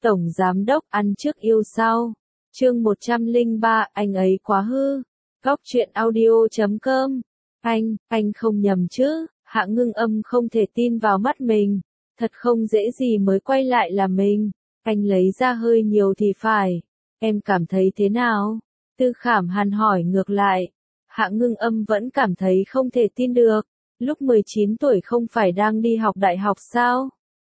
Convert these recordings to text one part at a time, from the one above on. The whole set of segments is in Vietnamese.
Tổng Giám Đốc ăn trước yêu sau. Chương 103, anh ấy quá hư. Góc truyện audio.com. Anh không nhầm chứ? Hạ Ngưng Âm không thể tin vào mắt mình. Thật không dễ gì mới quay lại là mình. Anh lấy ra hơi nhiều thì phải. Em cảm thấy thế nào? Tư Khảm Hàn hỏi ngược lại. Hạ Ngưng Âm vẫn cảm thấy không thể tin được. Lúc 19 tuổi không phải đang đi học đại học sao?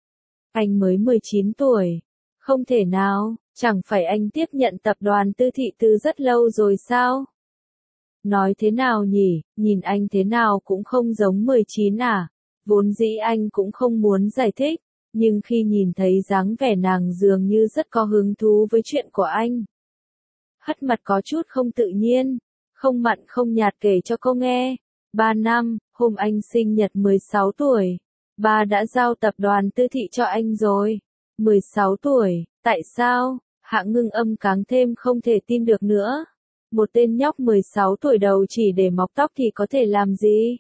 Anh mới 19 tuổi. Không thể nào, chẳng phải anh tiếp nhận tập đoàn Tư Thị từ rất lâu rồi sao? Nói thế nào nhỉ, nhìn anh thế nào cũng không giống 19 à? Vốn dĩ anh cũng không muốn giải thích, nhưng khi nhìn thấy dáng vẻ nàng dường như rất có hứng thú với chuyện của anh. Hất mặt có chút không tự nhiên, không mặn không nhạt kể cho cô nghe. 3 năm, hôm anh sinh nhật 16 tuổi, ba đã giao tập đoàn Tư Thị cho anh rồi. 16 tuổi, tại sao? Hạ Ngưng Âm càng thêm không thể tin được nữa. Một tên nhóc 16 tuổi đầu chỉ để mọc tóc thì có thể làm gì?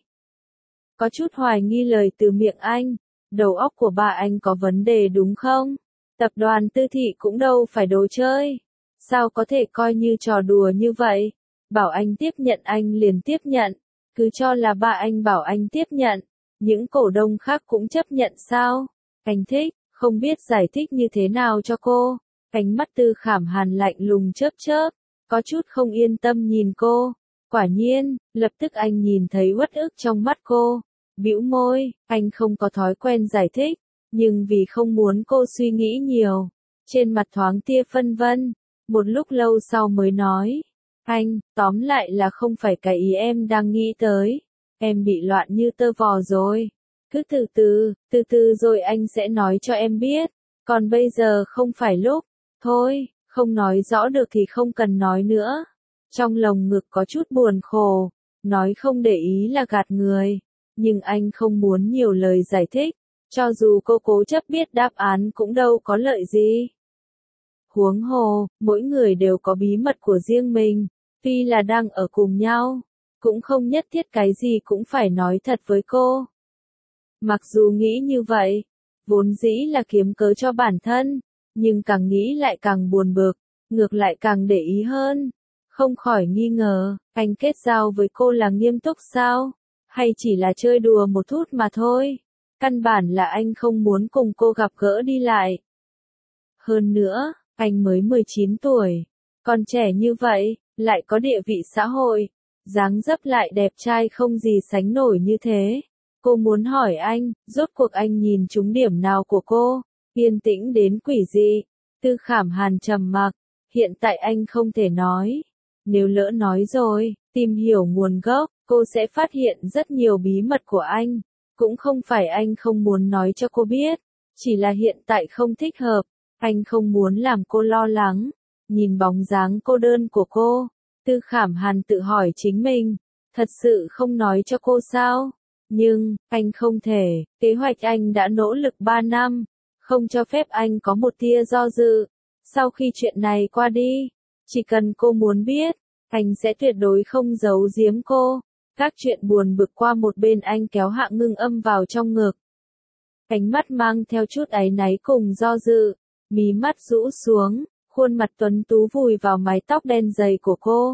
Có chút hoài nghi lời từ miệng anh. Đầu óc của bà anh có vấn đề đúng không? Tập đoàn Tư Thị cũng đâu phải đồ chơi. Sao có thể coi như trò đùa như vậy? Bảo anh tiếp nhận anh liền tiếp nhận. Cứ cho là ba anh bảo anh tiếp nhận. Những cổ đông khác cũng chấp nhận sao? Anh thích, không biết giải thích như thế nào cho cô. Ánh mắt Tư Khảm Hàn lạnh lùng chớp chớp. Có chút không yên tâm nhìn cô. Quả nhiên, lập tức anh nhìn thấy uất ức trong mắt cô. Bĩu môi, anh không có thói quen giải thích, nhưng vì không muốn cô suy nghĩ nhiều, trên mặt thoáng tia phân vân, một lúc lâu sau mới nói, anh, tóm lại là không phải cái ý em đang nghĩ tới, em bị loạn như tơ vò rồi, cứ từ từ rồi anh sẽ nói cho em biết, còn bây giờ không phải lúc, thôi, không nói rõ được thì không cần nói nữa. Trong lồng ngực có chút buồn khổ, nói không để ý là gạt người. Nhưng anh không muốn nhiều lời giải thích, cho dù cô cố chấp biết đáp án cũng đâu có lợi gì. Huống hồ, mỗi người đều có bí mật của riêng mình, tuy là đang ở cùng nhau, cũng không nhất thiết cái gì cũng phải nói thật với cô. Mặc dù nghĩ như vậy, vốn dĩ là kiếm cớ cho bản thân, nhưng càng nghĩ lại càng buồn bực, ngược lại càng để ý hơn. Không khỏi nghi ngờ, anh kết giao với cô là nghiêm túc sao? Hay chỉ là chơi đùa một chút mà thôi. Căn bản là anh không muốn cùng cô gặp gỡ đi lại. Hơn nữa, anh mới 19 tuổi, còn trẻ như vậy, lại có địa vị xã hội, dáng dấp lại đẹp trai không gì sánh nổi như thế. Cô muốn hỏi anh, rốt cuộc anh nhìn trúng điểm nào của cô, yên tĩnh đến quỷ dị. Tư Khảm Hàn trầm mặc, hiện tại anh không thể nói. Nếu lỡ nói rồi, tìm hiểu nguồn gốc, cô sẽ phát hiện rất nhiều bí mật của anh. Cũng không phải anh không muốn nói cho cô biết, chỉ là hiện tại không thích hợp. Anh không muốn làm cô lo lắng. Nhìn bóng dáng cô đơn của cô, Tư Khảm Hàn tự hỏi chính mình, thật sự không nói cho cô sao? Nhưng, anh không thể, kế hoạch anh đã nỗ lực 3 năm, không cho phép anh có một tia do dự. Sau khi chuyện này qua đi, chỉ cần cô muốn biết, anh sẽ tuyệt đối không giấu giếm cô. Các chuyện buồn bực qua một bên anh kéo Hạ Ngưng Âm vào trong ngực. Ánh mắt mang theo chút áy náy cùng do dự, mí mắt rũ xuống, khuôn mặt tuấn tú vùi vào mái tóc đen dày của cô.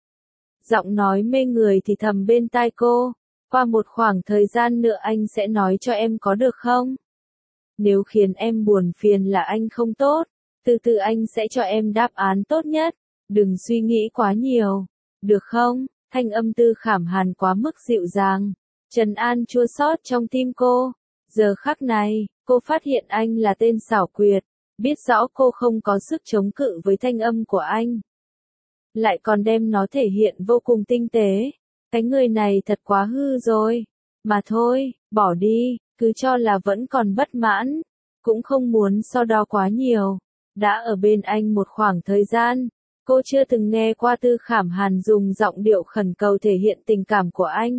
Giọng nói mê người thì thầm bên tai cô, qua một khoảng thời gian nữa anh sẽ nói cho em có được không? Nếu khiến em buồn phiền là anh không tốt, từ từ anh sẽ cho em đáp án tốt nhất, đừng suy nghĩ quá nhiều, được không? Thanh âm Tư Khảm Hàn quá mức dịu dàng, trấn an chua xót trong tim cô. Giờ khắc này, cô phát hiện anh là tên xảo quyệt, biết rõ cô không có sức chống cự với thanh âm của anh. Lại còn đem nó thể hiện vô cùng tinh tế. Cái người này thật quá hư rồi. Mà thôi, bỏ đi, cứ cho là vẫn còn bất mãn. Cũng không muốn so đo quá nhiều. Đã ở bên anh một khoảng thời gian, cô chưa từng nghe qua Tư Khảm Hàn dùng giọng điệu khẩn cầu thể hiện tình cảm của anh.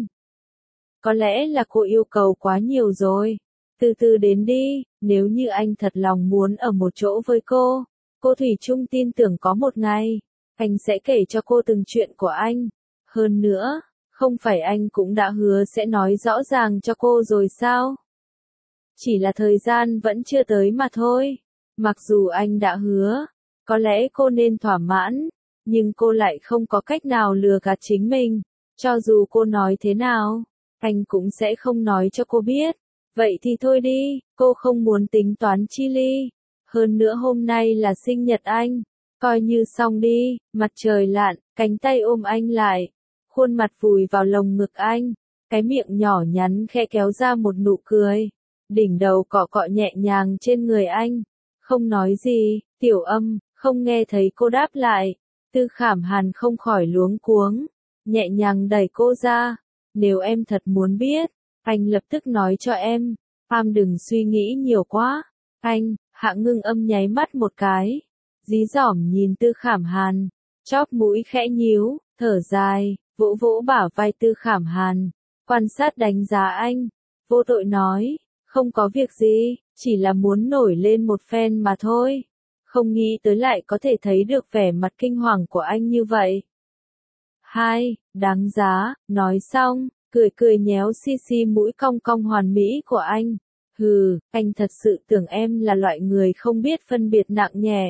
Có lẽ là cô yêu cầu quá nhiều rồi. Từ từ đến đi, nếu như anh thật lòng muốn ở một chỗ với cô thủy chung tin tưởng có một ngày, anh sẽ kể cho cô từng chuyện của anh. Hơn nữa, không phải anh cũng đã hứa sẽ nói rõ ràng cho cô rồi sao? Chỉ là thời gian vẫn chưa tới mà thôi. Mặc dù anh đã hứa, có lẽ cô nên thỏa mãn, nhưng cô lại không có cách nào lừa gạt chính mình. Cho dù cô nói thế nào, anh cũng sẽ không nói cho cô biết. Vậy thì thôi đi, cô không muốn tính toán chi ly. Hơn nữa hôm nay là sinh nhật anh. Coi như xong đi, mặt trời lặn, cánh tay ôm anh lại. Khuôn mặt vùi vào lồng ngực anh. Cái miệng nhỏ nhắn khẽ kéo ra một nụ cười. Đỉnh đầu cọ cọ nhẹ nhàng trên người anh. Không nói gì, Tiểu Âm, không nghe thấy cô đáp lại. Tư Khảm Hàn không khỏi luống cuống. Nhẹ nhàng đẩy cô ra. Nếu em thật muốn biết, anh lập tức nói cho em. Đừng suy nghĩ nhiều quá. Anh, Hạ Ngưng Âm nháy mắt một cái. Dí dỏm nhìn Tư Khảm Hàn. Chóp mũi khẽ nhíu, thở dài, vỗ vỗ bả vai Tư Khảm Hàn. Quan sát đánh giá anh. Vô tội nói, không có việc gì, chỉ là muốn nổi lên một phen mà thôi. Không nghĩ tới lại có thể thấy được vẻ mặt kinh hoàng của anh như vậy. Đáng giá, nói xong, cười cười nhéo xi mũi cong cong hoàn mỹ của anh. Hừ, anh thật sự tưởng em là loại người không biết phân biệt nặng nhẹ.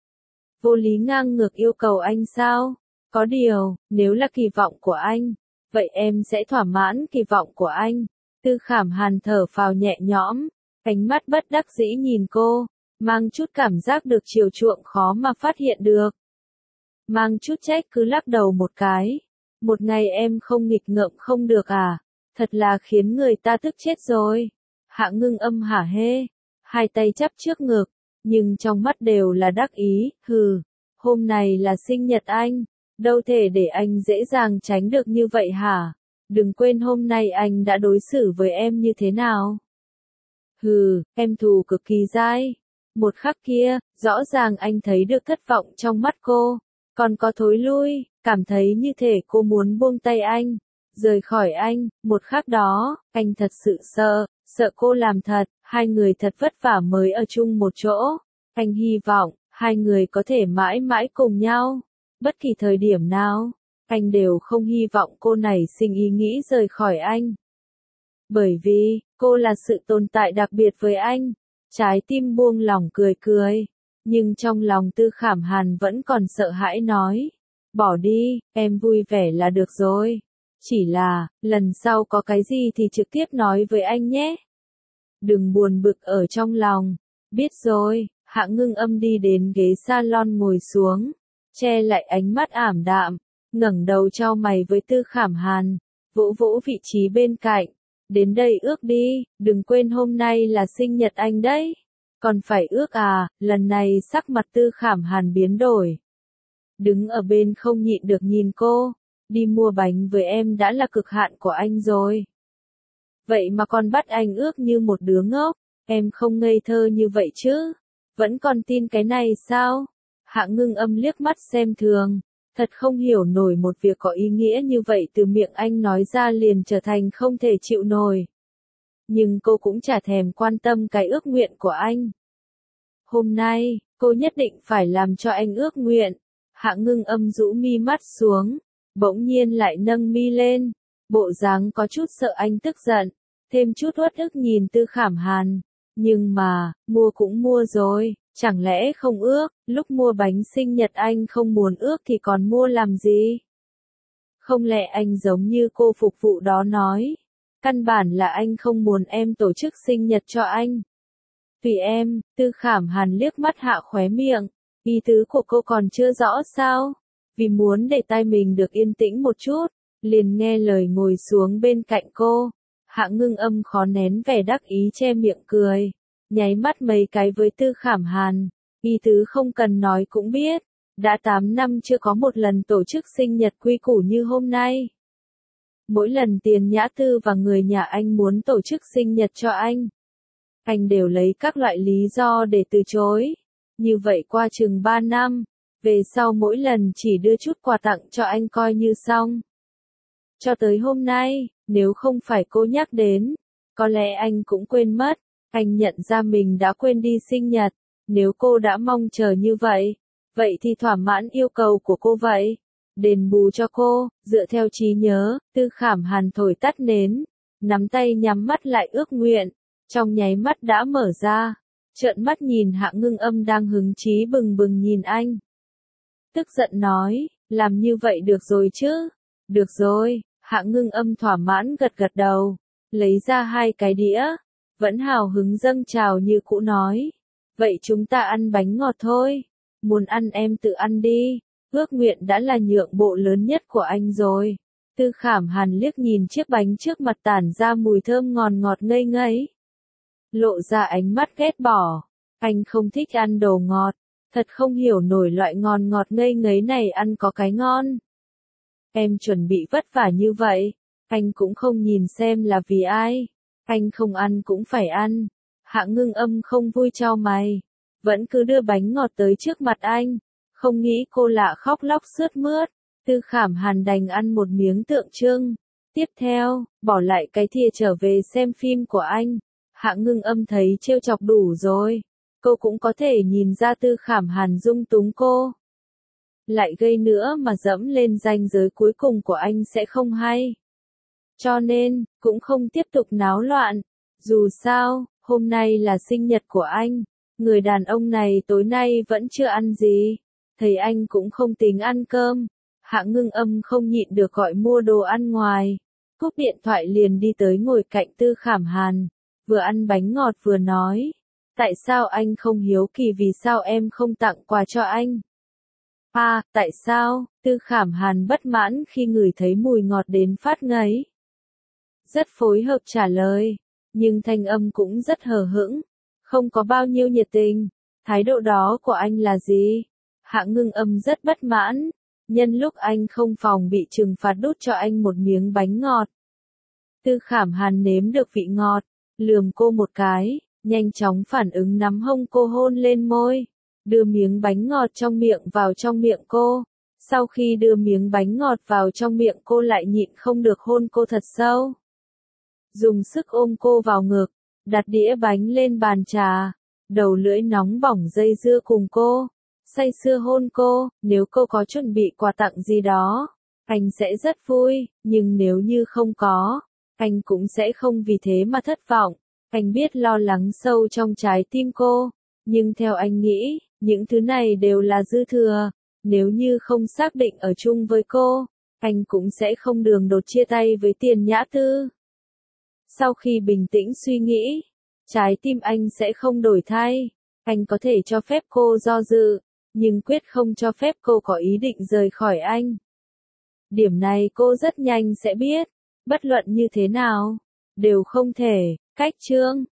Vô lý ngang ngược yêu cầu anh sao? Có điều, nếu là kỳ vọng của anh, vậy em sẽ thỏa mãn kỳ vọng của anh. Tư Khảm Hàn thở phào nhẹ nhõm, ánh mắt bất đắc dĩ nhìn cô, mang chút cảm giác được chiều chuộng khó mà phát hiện được. Mang chút trách cứ lắc đầu một cái. Một ngày em không nghịch ngợm không được à? Thật là khiến người ta tức chết rồi. Hạ Ngưng Âm hả hê, hai tay chắp trước ngực, nhưng trong mắt đều là đắc ý. Hừ, hôm nay là sinh nhật anh, đâu thể để anh dễ dàng tránh được như vậy hả? Đừng quên hôm nay anh đã đối xử với em như thế nào. Hừ, em thù cực kỳ dai. Một khắc kia, rõ ràng anh thấy được thất vọng trong mắt cô, còn có thối lui, cảm thấy như thể cô muốn buông tay anh, rời khỏi anh. Một khắc đó, anh thật sự sợ cô làm thật, hai người thật vất vả mới ở chung một chỗ. Anh hy vọng, hai người có thể mãi mãi cùng nhau. Bất kỳ thời điểm nào, anh đều không hy vọng cô nảy sinh ý nghĩ rời khỏi anh. Bởi vì, cô là sự tồn tại đặc biệt với anh. Trái tim buông lỏng cười cười. Nhưng trong lòng Tư Khảm Hàn vẫn còn sợ hãi nói. Bỏ đi, em vui vẻ là được rồi. Chỉ là, lần sau có cái gì thì trực tiếp nói với anh nhé. Đừng buồn bực ở trong lòng. Biết rồi, Hạ Ngưng Âm đi đến ghế salon ngồi xuống. Che lại ánh mắt ảm đạm. Ngẩng đầu chau mày với Tư Khảm Hàn. Vỗ vỗ vị trí bên cạnh. Đến đây ước đi, đừng quên hôm nay là sinh nhật anh đấy. Còn phải ước à? Lần này sắc mặt Tư Khảm Hàn biến đổi. Đứng ở bên không nhịn được nhìn cô. Đi mua bánh với em đã là cực hạn của anh rồi. Vậy mà còn bắt anh ước như một đứa ngốc. Em không ngây thơ như vậy chứ? Vẫn còn tin cái này sao? Hạ Ngưng Âm liếc mắt xem thường. Thật không hiểu nổi một việc có ý nghĩa như vậy từ miệng anh nói ra liền trở thành không thể chịu nổi. Nhưng cô cũng chả thèm quan tâm cái ước nguyện của anh. Hôm nay, cô nhất định phải làm cho anh ước nguyện. Hạ Ngưng Âm rũ mi mắt xuống, bỗng nhiên lại nâng mi lên. Bộ dáng có chút sợ anh tức giận, thêm chút uất ức nhìn Tư Khảm Hàn. Nhưng mà, mua cũng mua rồi, chẳng lẽ không ước, lúc mua bánh sinh nhật anh không muốn ước thì còn mua làm gì? Không lẽ anh giống như cô phục vụ đó nói, căn bản là anh không muốn em tổ chức sinh nhật cho anh. Vì em, Tư Khảm Hàn liếc mắt hạ khóe miệng, ý tứ của cô còn chưa rõ sao? Vì muốn để tai mình được yên tĩnh một chút, liền nghe lời ngồi xuống bên cạnh cô. Hạ Ngưng Âm khó nén vẻ đắc ý che miệng cười, nháy mắt mấy cái với Tư Khảm Hàn, ý tứ không cần nói cũng biết, đã 8 năm chưa có một lần tổ chức sinh nhật quy củ như hôm nay. Mỗi lần Tiền Nhã Tư và người nhà anh muốn tổ chức sinh nhật cho anh đều lấy các loại lý do để từ chối. Như vậy qua chừng 3 năm, về sau mỗi lần chỉ đưa chút quà tặng cho anh coi như xong. Cho tới hôm nay, nếu không phải cô nhắc đến, có lẽ anh cũng quên mất. Anh nhận ra mình đã quên đi sinh nhật. Nếu cô đã mong chờ như vậy, vậy thì thỏa mãn yêu cầu của cô vậy. Đền bù cho cô, dựa theo trí nhớ. Tư Khảm Hàn thổi tắt nến, nắm tay nhắm mắt lại ước nguyện. Trong nháy mắt đã mở ra. trợn mắt nhìn Hạ Ngưng Âm đang hứng chí bừng bừng nhìn anh. Tức giận nói, làm như vậy được rồi chứ? Được rồi, Hạ Ngưng Âm thỏa mãn gật gật đầu, lấy ra 2 cái đĩa, vẫn hào hứng dâng trào như cũ nói. Vậy chúng ta ăn bánh ngọt thôi, muốn ăn em tự ăn đi, ước nguyện đã là nhượng bộ lớn nhất của anh rồi. Tư Khảm Hàn liếc nhìn chiếc bánh trước mặt tản ra mùi thơm ngọt ngọt ngây ngấy. Lộ ra ánh mắt ghét bỏ, anh không thích ăn đồ ngọt, thật không hiểu nổi loại ngọt ngọt ngây ngấy này ăn có cái ngon. Em chuẩn bị vất vả như vậy, anh cũng không nhìn xem là vì ai, anh không ăn cũng phải ăn. Hạ Ngưng Âm không vui chau mày, vẫn cứ đưa bánh ngọt tới trước mặt anh, không nghĩ cô lạ khóc lóc sướt mướt. Tư Khảm Hàn đành ăn một miếng tượng trưng. Tiếp theo, bỏ lại cái thìa trở về xem phim của anh. Hạ Ngưng Âm thấy trêu chọc đủ rồi. Cô cũng có thể nhìn ra Tư Khảm Hàn dung túng cô. Lại gây nữa mà dẫm lên ranh giới cuối cùng của anh sẽ không hay. Cho nên, cũng không tiếp tục náo loạn. Dù sao, hôm nay là sinh nhật của anh. Người đàn ông này tối nay vẫn chưa ăn gì. Thấy anh cũng không tính ăn cơm. Hạ Ngưng Âm không nhịn được gọi mua đồ ăn ngoài. Cúp điện thoại liền đi tới ngồi cạnh Tư Khảm Hàn. Vừa ăn bánh ngọt vừa nói. Tại sao anh không hiếu kỳ vì sao em không tặng quà cho anh? Tại sao? Tư Khảm Hàn bất mãn khi ngửi thấy mùi ngọt đến phát ngấy. Rất phối hợp trả lời, nhưng thanh âm cũng rất hờ hững, không có bao nhiêu nhiệt tình. Thái độ đó của anh là gì? Hạ Ngưng Âm rất bất mãn, nhân lúc anh không phòng bị trừng phạt đút cho anh một miếng bánh ngọt. Tư Khảm Hàn nếm được vị ngọt, lườm cô một cái, nhanh chóng phản ứng nắm hông cô hôn lên môi, đưa miếng bánh ngọt trong miệng vào trong miệng cô. Sau khi đưa miếng bánh ngọt vào trong miệng cô lại nhịn không được hôn cô thật sâu. Dùng sức ôm cô vào ngực, đặt đĩa bánh lên bàn trà, đầu lưỡi nóng bỏng dây dưa cùng cô, say sưa hôn cô. Nếu cô có chuẩn bị quà tặng gì đó, anh sẽ rất vui, nhưng nếu như không có, anh cũng sẽ không vì thế mà thất vọng. Anh biết lo lắng sâu trong trái tim cô, nhưng theo anh nghĩ, những thứ này đều là dư thừa. Nếu như không xác định ở chung với cô, anh cũng sẽ không đường đột chia tay với Tiền Nhã Tư. Sau khi bình tĩnh suy nghĩ, trái tim anh sẽ không đổi thay. Anh có thể cho phép cô do dự, nhưng quyết không cho phép cô có ý định rời khỏi anh. Điểm này cô rất nhanh sẽ biết, bất luận như thế nào, đều không thể. Cách chương